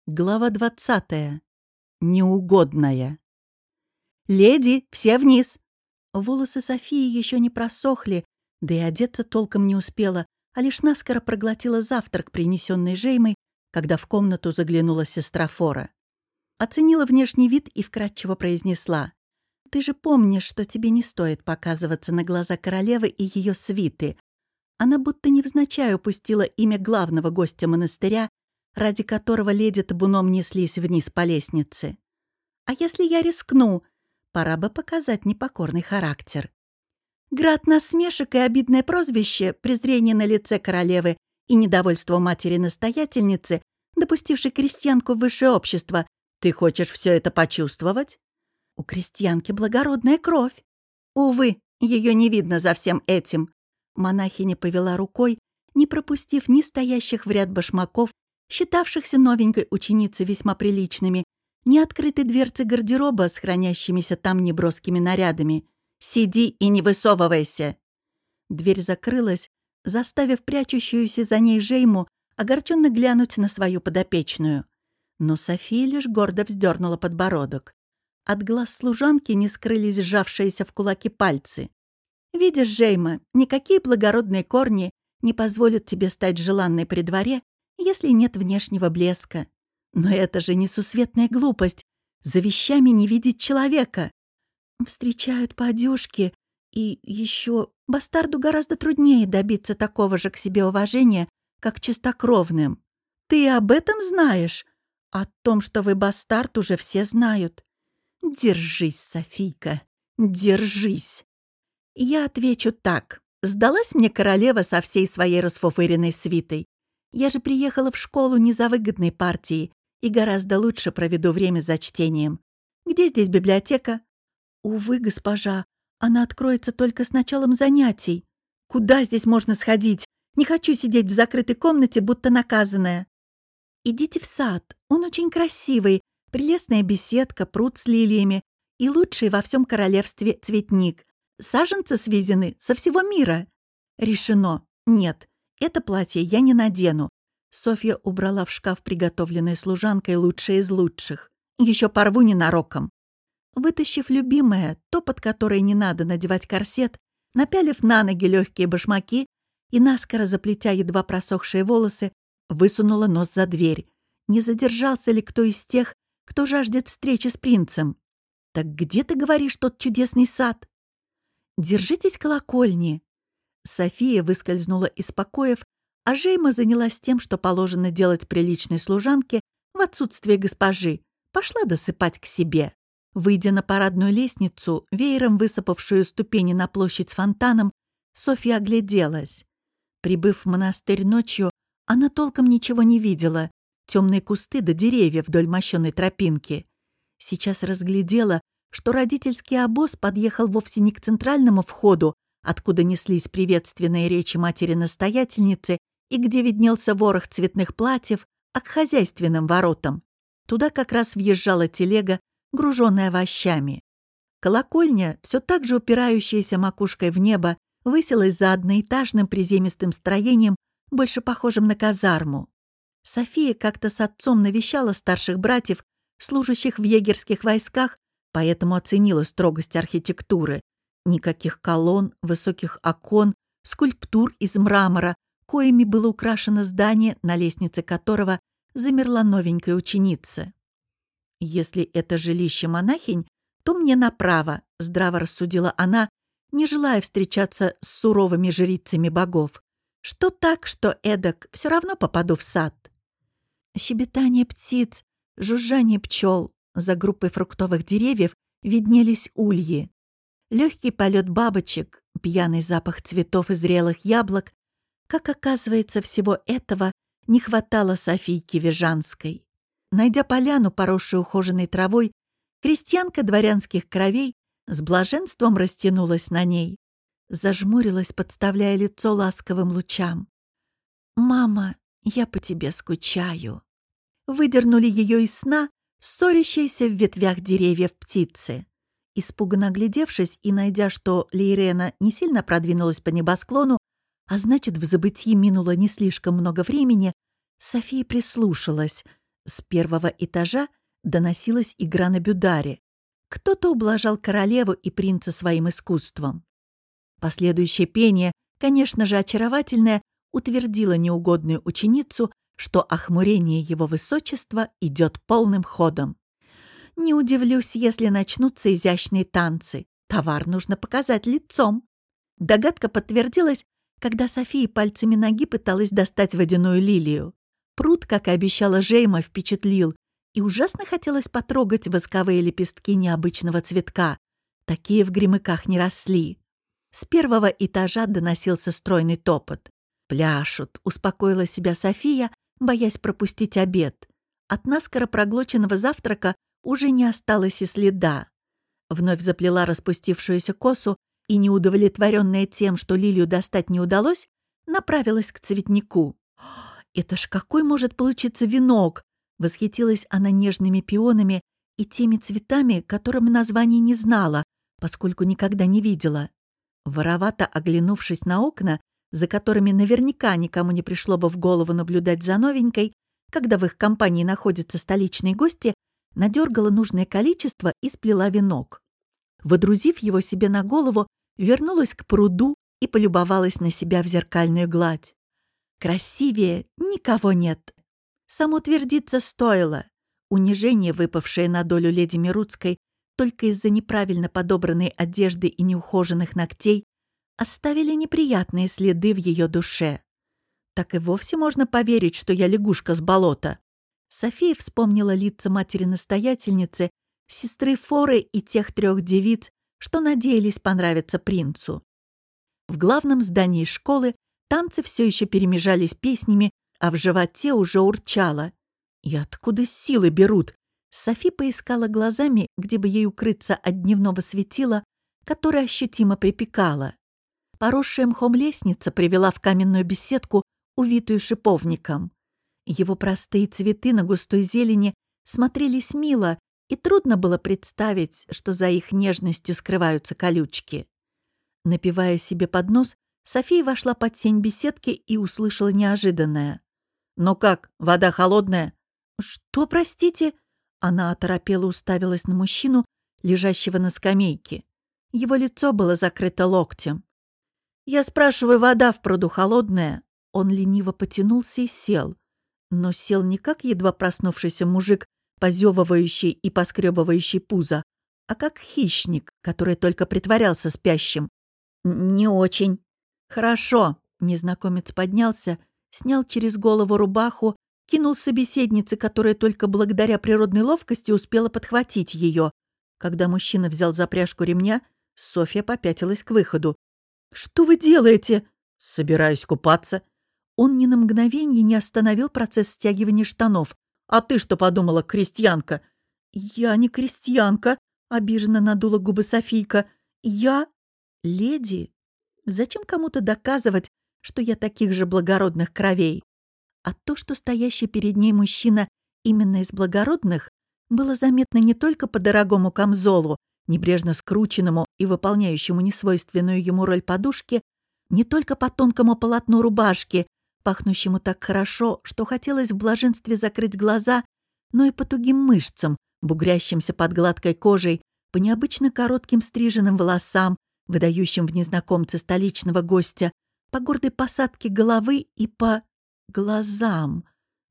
Глава 20. Неугодная. «Леди, все вниз!» Волосы Софии еще не просохли, да и одеться толком не успела, а лишь наскоро проглотила завтрак, принесенный Жеймой, когда в комнату заглянула сестра Фора. Оценила внешний вид и вкратчиво произнесла: «Ты же помнишь, что тебе не стоит показываться на глаза королевы и ее свиты». Она будто невзначай упустила имя главного гостя монастыря, ради которого леди табуном неслись вниз по лестнице. «А если я рискну? Пора бы показать непокорный характер». Град насмешек и обидное прозвище, презрение на лице королевы и недовольство матери-настоятельницы, допустившей крестьянку в высшее общество. Ты хочешь все это почувствовать? У крестьянки благородная кровь. Увы, ее не видно за всем этим. Монахиня повела рукой, не пропустив ни стоящих в ряд башмаков, считавшихся новенькой ученицей весьма приличными, ни открытой дверцы гардероба с хранящимися там неброскими нарядами. «Сиди и не высовывайся!» Дверь закрылась, заставив прячущуюся за ней Жейму огорченно глянуть на свою подопечную. Но София лишь гордо вздернула подбородок. От глаз служанки не скрылись сжавшиеся в кулаки пальцы. «Видишь, Жейма, никакие благородные корни не позволят тебе стать желанной при дворе, если нет внешнего блеска. Но это же несусветная глупость — за вещами не видеть человека. Встречают по одежке, и еще бастарду гораздо труднее добиться такого же к себе уважения, как чистокровным. Ты об этом знаешь? О том, что вы бастард, уже все знают. Держись, Софийка, держись. Я отвечу так. Сдалась мне королева со всей своей расфуфыренной свитой. Я же приехала в школу не за выгодной партией и гораздо лучше проведу время за чтением. Где здесь библиотека? Увы, госпожа, она откроется только с началом занятий. Куда здесь можно сходить? Не хочу сидеть в закрытой комнате, будто наказанная. Идите в сад, он очень красивый, прелестная беседка, пруд с лилиями и лучший во всем королевстве цветник. Саженцы свезены со всего мира. Решено. Нет, это платье я не надену. Софья убрала в шкаф приготовленной служанкой лучшее из лучших. Еще порву ненароком. Вытащив любимое, то, под которое не надо надевать корсет, напялив на ноги легкие башмаки и, наскоро заплетя едва просохшие волосы, высунула нос за дверь. Не задержался ли кто из тех, кто жаждет встречи с принцем? Так где, ты говоришь, тот чудесный сад? Держитесь колокольни. София выскользнула из покоев, а Жейма занялась тем, что положено делать приличной служанке в отсутствие госпожи. Пошла досыпать к себе. Выйдя на парадную лестницу, веером высыпавшую ступени на площадь с фонтаном, Софья огляделась. Прибыв в монастырь ночью, она толком ничего не видела. Темные кусты да деревья вдоль мощенной тропинки. Сейчас разглядела, что родительский обоз подъехал вовсе не к центральному входу, откуда неслись приветственные речи матери-настоятельницы и где виднелся ворох цветных платьев, а к хозяйственным воротам. Туда как раз въезжала телега, груженная овощами. Колокольня, все так же упирающаяся макушкой в небо, высилась за одноэтажным приземистым строением, больше похожим на казарму. София как-то с отцом навещала старших братьев, служащих в егерских войсках, поэтому оценила строгость архитектуры. Никаких колонн, высоких окон, скульптур из мрамора, коими было украшено здание, на лестнице которого замерла новенькая ученица. «Если это жилище монахинь, то мне направо», — здраво рассудила она, не желая встречаться с суровыми жрицами богов. «Что так, что эдак, все равно попаду в сад». Щебетание птиц, жужжание пчел, за группой фруктовых деревьев виднелись ульи. Легкий полет бабочек, пьяный запах цветов и зрелых яблок. Как оказывается, всего этого не хватало Софийке Вижанской. Найдя поляну, поросшую ухоженной травой, крестьянка дворянских кровей с блаженством растянулась на ней. Зажмурилась, подставляя лицо ласковым лучам. «Мама, я по тебе скучаю». Выдернули ее из сна ссорящиеся в ветвях деревьев птицы. Испуганно оглядевшись и найдя, что Лейрена не сильно продвинулась по небосклону, а значит, в забытии минуло не слишком много времени, София прислушалась. С первого этажа доносилась игра на бюдаре. Кто-то ублажал королеву и принца своим искусством. Последующее пение, конечно же очаровательное, утвердило неугодную ученицу, что охмурение его высочества идет полным ходом. Не удивлюсь, если начнутся изящные танцы. Товар нужно показать лицом. Догадка подтвердилась, когда София пальцами ноги пыталась достать водяную лилию. Пруд, как и обещала Жейма, впечатлил, и ужасно хотелось потрогать восковые лепестки необычного цветка. Такие в Гремыках не росли. С первого этажа доносился стройный топот. «Пляшут», — успокоила себя София, боясь пропустить обед. От наскоро проглоченного завтрака уже не осталось и следа. Вновь заплела распустившуюся косу и, неудовлетворенная тем, что лилию достать не удалось, направилась к цветнику. «Это ж какой может получиться венок!» Восхитилась она нежными пионами и теми цветами, которым названий не знала, поскольку никогда не видела. Воровато оглянувшись на окна, за которыми наверняка никому не пришло бы в голову наблюдать за новенькой, когда в их компании находятся столичные гости, надергала нужное количество и сплела венок. Водрузив его себе на голову, вернулась к пруду и полюбовалась на себя в зеркальную гладь. Красивее никого нет. Самоутвердиться стоило. Унижение, выпавшее на долю леди Мируцкой только из-за неправильно подобранной одежды и неухоженных ногтей, оставили неприятные следы в ее душе. Так и вовсе можно поверить, что я лягушка с болота. София вспомнила лица матери-настоятельницы, сестры Форы и тех 3 девиц, что надеялись понравиться принцу. В главном здании школы танцы все еще перемежались песнями, а в животе уже урчало. И откуда силы берут? Софи поискала глазами, где бы ей укрыться от дневного светила, которое ощутимо припекало. Поросшая мхом лестница привела в каменную беседку, увитую шиповником. Его простые цветы на густой зелени смотрелись мило, и трудно было представить, что за их нежностью скрываются колючки. Напивая себе под нос, София вошла под сень беседки и услышала неожиданное. «Ну как, вода холодная?» «Что, простите?» Она оторопела уставилась на мужчину, лежащего на скамейке. Его лицо было закрыто локтем. «Я спрашиваю, вода в пруду холодная?» Он лениво потянулся и сел. Но сел не как едва проснувшийся мужик, позевывающий и поскребывающий пузо, а как хищник, который только притворялся спящим. «Не очень». «Хорошо». Незнакомец поднялся, снял через голову рубаху, кинул собеседнице, которая только благодаря природной ловкости успела подхватить ее. Когда мужчина взял за пряжку ремня, Софья попятилась к выходу. «Что вы делаете?» «Собираюсь купаться». Он ни на мгновение не остановил процесс стягивания штанов. «А ты что подумала, крестьянка?» «Я не крестьянка», — обиженно надула губы Софийка. «Я леди. Зачем кому-то доказывать, что я таких же благородных кровей?» А то, что стоящий перед ней мужчина именно из благородных, было заметно не только по дорогому камзолу, небрежно скрученному и выполняющему несвойственную ему роль подушки, не только по тонкому полотну рубашки, пахнущему так хорошо, что хотелось в блаженстве закрыть глаза, но и по тугим мышцам, бугрящимся под гладкой кожей, по необычно коротким стриженным волосам, выдающим в незнакомце столичного гостя, по гордой посадке головы и по глазам.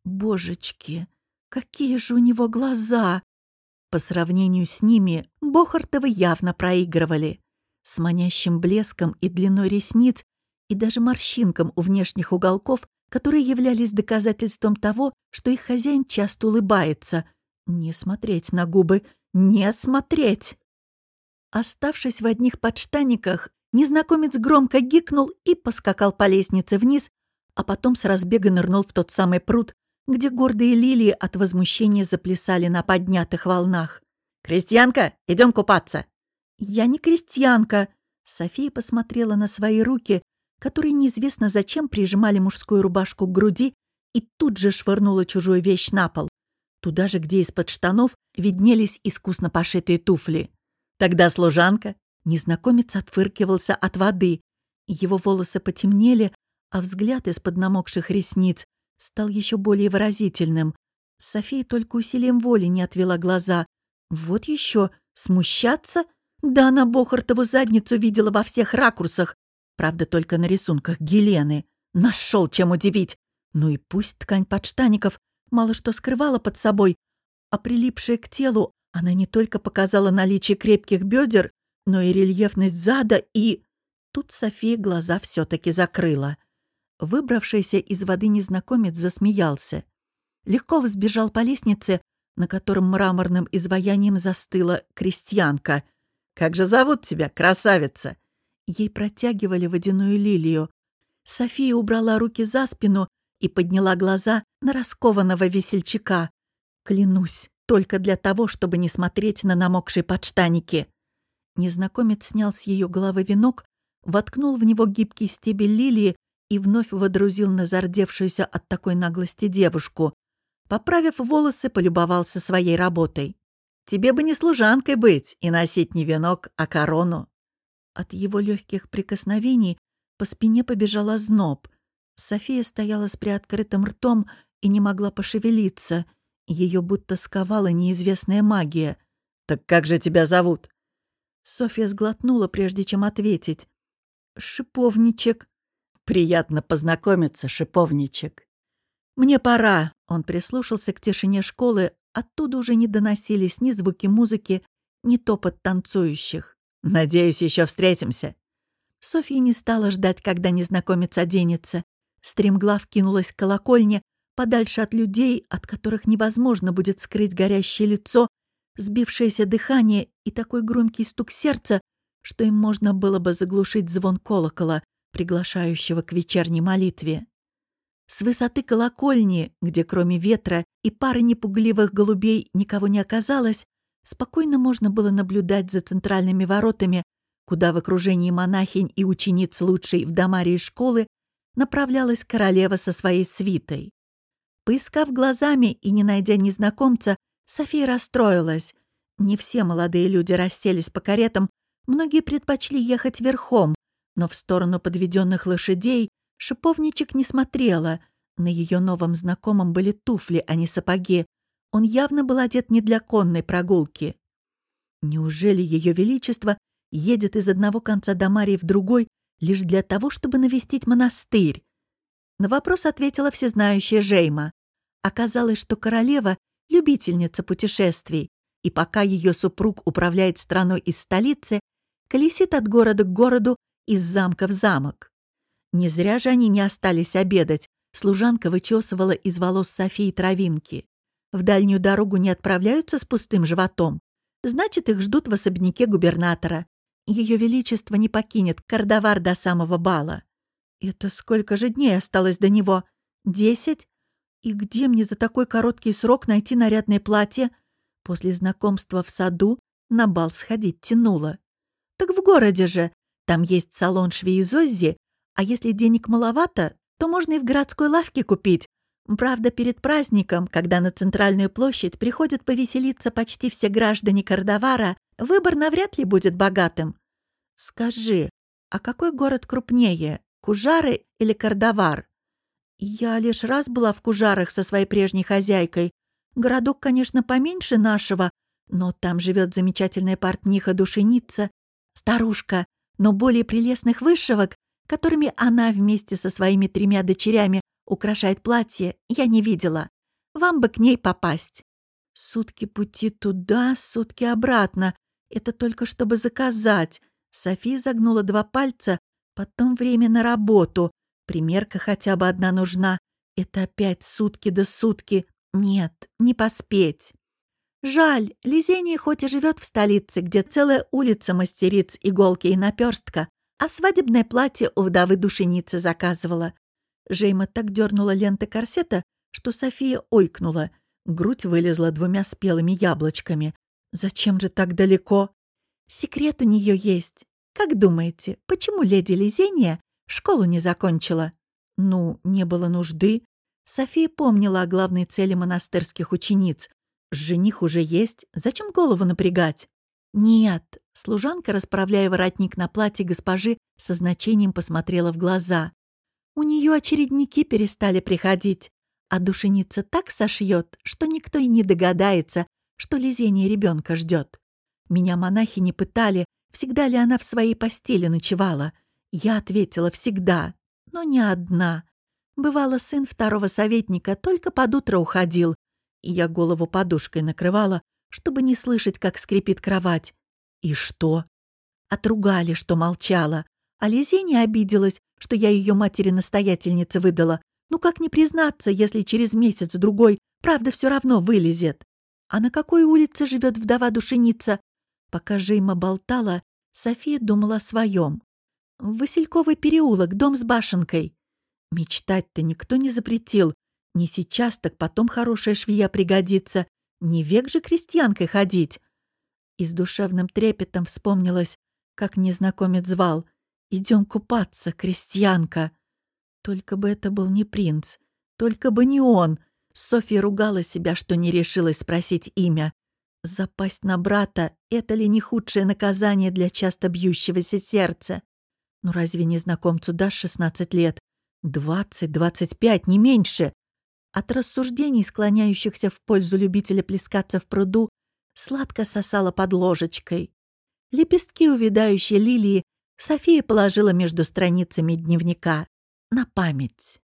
Божечки, какие же у него глаза! По сравнению с ними Бохартовы явно проигрывали. С манящим блеском и длиной ресниц и даже морщинкам у внешних уголков, которые являлись доказательством того, что их хозяин часто улыбается. Не смотреть на губы, не смотреть! Оставшись в одних подштаниках, незнакомец громко гикнул и поскакал по лестнице вниз, а потом с разбега нырнул в тот самый пруд, где гордые лилии от возмущения заплясали на поднятых волнах. «Крестьянка, идем купаться!» «Я не крестьянка!» София посмотрела на свои руки, которые неизвестно зачем прижимали мужскую рубашку к груди, и тут же швырнула чужую вещь на пол. Туда же, где из-под штанов виднелись искусно пошитые туфли. «Тогда служанка!» Незнакомец отфыркивался от воды. Его волосы потемнели, а взгляд из-под намокших ресниц стал еще более выразительным. София только усилием воли не отвела глаза. Вот еще смущаться? Да она Бохартову задницу видела во всех ракурсах. Правда, только на рисунках Гелены. Нашел чем удивить. Ну и пусть ткань подштаников мало что скрывала под собой, а прилипшая к телу она не только показала наличие крепких бедер, но и рельефность зада, и... Тут София глаза все-таки закрыла. Выбравшийся из воды незнакомец засмеялся. Легко взбежал по лестнице, на котором мраморным изваянием застыла крестьянка. «Как же зовут тебя, красавица?» Ей протягивали водяную лилию. София убрала руки за спину и подняла глаза на раскованного весельчака. Клянусь, только для того, чтобы не смотреть на намокшие подштаники. Незнакомец снял с ее головы венок, воткнул в него гибкий стебель лилии и вновь водрузил на зардевшуюся от такой наглости девушку. Поправив волосы, полюбовался своей работой. «Тебе бы не служанкой быть и носить не венок, а корону». От его легких прикосновений по спине побежал озноб. София стояла с приоткрытым ртом и не могла пошевелиться. Ее будто сковала неизвестная магия. «Так как же тебя зовут?» Софья сглотнула, прежде чем ответить. «Шиповничек». «Приятно познакомиться, шиповничек». «Мне пора». Он прислушался к тишине школы. Оттуда уже не доносились ни звуки музыки, ни топот танцующих. «Надеюсь, еще встретимся». Софья не стала ждать, когда незнакомец оденется. Стремглав кинулась к колокольне, подальше от людей, от которых невозможно будет скрыть горящее лицо, сбившееся дыхание и такой громкий стук сердца, что им можно было бы заглушить звон колокола, приглашающего к вечерней молитве. С высоты колокольни, где кроме ветра и пары непугливых голубей никого не оказалось, спокойно можно было наблюдать за центральными воротами, куда в окружении монахинь и учениц лучшей в Дамарии школы направлялась королева со своей свитой. Поискав глазами и не найдя незнакомца, София расстроилась. Не все молодые люди расселись по каретам, многие предпочли ехать верхом, но в сторону подведенных лошадей шиповничек не смотрела. На ее новом знакомом были туфли, а не сапоги. Он явно был одет не для конной прогулки. Неужели Ее Величество едет из одного конца Дамарии в другой лишь для того, чтобы навестить монастырь? На вопрос ответила всезнающая Жейма. Оказалось, что королева — любительница путешествий, и пока ее супруг управляет страной из столицы, колесит от города к городу, из замка в замок. Не зря же они не остались обедать. Служанка вычесывала из волос Софии травинки. В дальнюю дорогу не отправляются с пустым животом. Значит, их ждут в особняке губернатора. Ее Величество не покинет Кардавар до самого бала. Это сколько же дней осталось до него? 10? И где мне за такой короткий срок найти нарядное платье? После знакомства в саду на бал сходить тянуло. Так в городе же. Там есть салон швеи Зоззи, а если денег маловато, то можно и в городской лавке купить. Правда, перед праздником, когда на центральную площадь приходят повеселиться почти все граждане Кардавара, выбор навряд ли будет богатым. Скажи, а какой город крупнее, Кужары или Кардавар? Я лишь раз была в Кужарах со своей прежней хозяйкой. Городок, конечно, поменьше нашего, но там живет замечательная портниха-душеница, старушка, но более прелестных вышивок, которыми она вместе со своими 3 дочерями украшает платье, я не видела. Вам бы к ней попасть. Сутки пути туда, сутки обратно. Это только чтобы заказать. София загнула 2 пальца, потом время на работу. Примерка хотя бы одна нужна. Это опять сутки до сутки. Нет, не поспеть. Жаль, Лизения хоть и живет в столице, где целая улица мастериц иголки и наперстка, а свадебное платье у вдовы-душеницы заказывала. Жейма так дернула ленты корсета, что София ойкнула. Грудь вылезла 2 спелыми яблочками. Зачем же так далеко? Секрет у нее есть. Как думаете, почему леди Лизения школу не закончила? Ну, не было нужды. София помнила о главной цели монастырских учениц. Жених уже есть, зачем голову напрягать? Нет. Служанка, расправляя воротник на платье госпожи, со значением посмотрела в глаза. У нее очередники перестали приходить. А душеница так сошьет, что никто и не догадается, что лизение ребенка ждет. Меня монахи не пытали, всегда ли она в своей постели ночевала. Я ответила: всегда, но не одна. Бывало, сын второго советника только под утро уходил, и я голову подушкой накрывала, чтобы не слышать, как скрипит кровать. И что? Отругали, что молчала. А Лизения обиделась, что я ее матери-настоятельнице выдала. Ну как не признаться, если через месяц-другой правда все равно вылезет? А на какой улице живет вдова-душеница? Пока Жейма болтала, София думала о своем. Васильковый переулок, дом с башенкой. Мечтать-то никто не запретил. Не сейчас, так потом хорошая швея пригодится. Не век же крестьянкой ходить. И с душевным трепетом вспомнилось, как незнакомец звал: «Идем купаться, крестьянка». Только бы это был не принц, только бы не он. Софья ругала себя, что не решилась спросить имя. Запасть на брата — это ли не худшее наказание для часто бьющегося сердца? Ну разве незнакомцу дашь 16 лет? 20-25, не меньше. От рассуждений, склоняющихся в пользу любителя плескаться в пруду, сладко сосала под ложечкой. Лепестки увядающей лилии София положила между страницами дневника на память.